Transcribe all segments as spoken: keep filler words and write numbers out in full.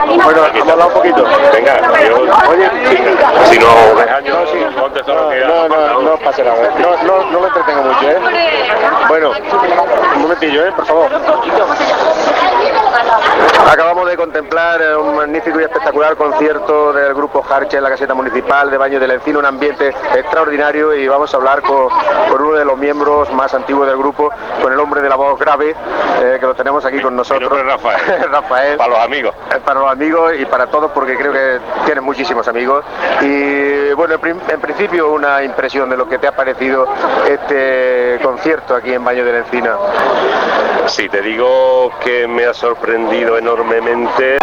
Bueno, vamos a hablar un poquito. Venga, yo... Oye, si no ves años, no, sí. ponte solo no, que no, no, no pasa nada. No, no, no me entretengo mucho, ¿eh? Bueno, un momentillo, ¿eh? Por favor. Acabamos de contemplar un magnífico y espectacular concierto del grupo Jarche en la caseta municipal de Baños del Encino, un ambiente extraordinario, y vamos a hablar con, con uno de los miembros más antiguos del grupo, con el hombre de la voz grave, eh, que lo tenemos aquí con nosotros. Mi nombre es Rafael. Rafael. Para los amigos. Para los amigos y para todos, porque creo que tienes muchísimos amigos. Y bueno, en principio una impresión de lo que te ha parecido este concierto aquí en Baños del Encino. Si te digo que me ha sorprendido enormemente.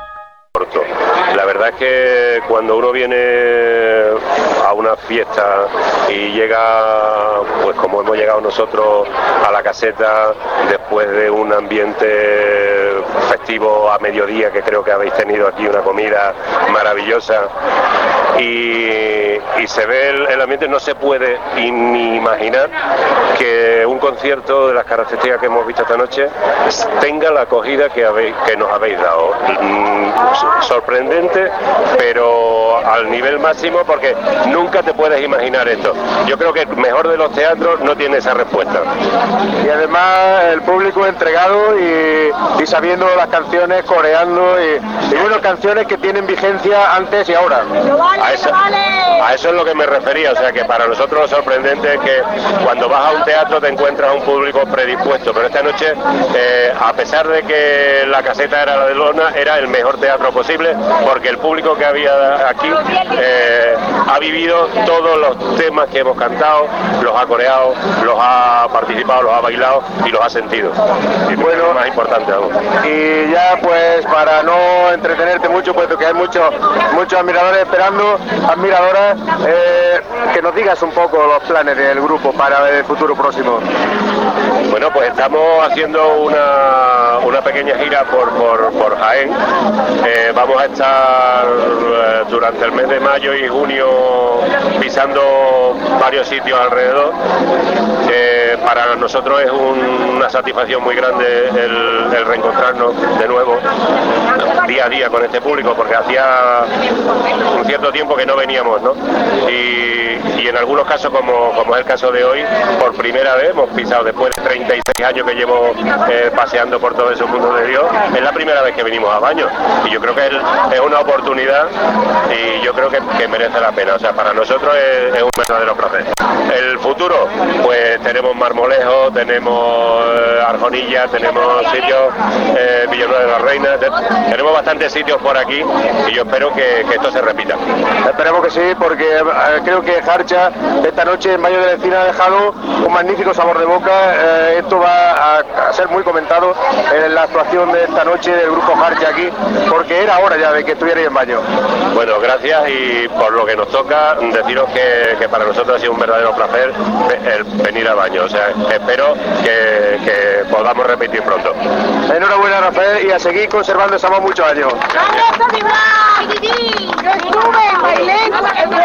La verdad es que cuando uno viene a una fiesta y llega, pues como hemos llegado nosotros a la caseta, después de un ambiente festivo a mediodía, que creo que habéis tenido aquí una comida maravillosa, y, y se ve el, el ambiente, no se puede ni imaginar que un concierto de las características que hemos visto esta noche tenga la acogida que, habéis, que nos habéis dado. Mm, sorprendente, pero al nivel máximo, porque nunca te puedes imaginar esto. Yo creo que el mejor de los teatros no tiene esa respuesta. Y además el público entregado y, y sabiendo las canciones, coreando, y, y bueno, canciones que tienen vigencia antes y ahora. A eso, a eso es lo que me refería, o sea que para nosotros lo sorprendente es que cuando vas a un teatro te encuentras a un público predispuesto, pero esta noche, eh, a pesar de que la caseta era la de lona, era el mejor teatro posible, porque el público que había aquí eh, ha vivido todos los temas que hemos cantado, los ha coreado, los ha participado, los ha bailado y los ha sentido. Y bueno, lo más importante aún. Y ya pues para no entretenerte mucho, puesto que hay muchos muchos admiradores esperando, admiradoras, eh, que nos digas un poco los planes del grupo para el futuro próximo. Bueno, pues estamos haciendo una, una pequeña gira por, por, por Jaén. Eh, vamos a estar eh, durante el mes de mayo y junio pisando varios sitios alrededor. Eh, para nosotros es un, una satisfacción muy grande el, el reencontrarnos de nuevo día a día con este público, porque hacía un cierto tiempo que no veníamos, ¿no? Y, y en algunos casos, como, como es el caso de hoy, por primera vez hemos pisado, después de treinta y seis años que llevo eh, paseando por todo ese mundo de Dios, es la primera vez que venimos a Baños, y yo creo que es, es una oportunidad y yo creo que, que merece la pena. O sea, para nosotros es, es un verdadero placer. El futuro, pues tenemos Marmolejo, tenemos eh, Arjonilla, tenemos sitios, eh, Villanueva de la Reina, te, tenemos bastantes sitios por aquí, y yo espero que, que esto se repita. Esperemos que sí, porque eh, creo que Jarcha esta noche en Baños del Encino ha dejado un magnífico sabor de boca. Eh, esto va a, a ser muy comentado en la actuación de esta noche del grupo Jarcha aquí, porque era hora ya de que estuvierais en Baños. Bueno, gracias, y por lo que nos toca, deciros que, que para nosotros ha sido un verdadero placer el venir a Baños. O sea, espero que, que podamos repetir pronto. Enhorabuena, Rafael, y a seguir conservando esa voz muchos años. ¡Vamos a vibrar! ¡Yo estuve, bailé!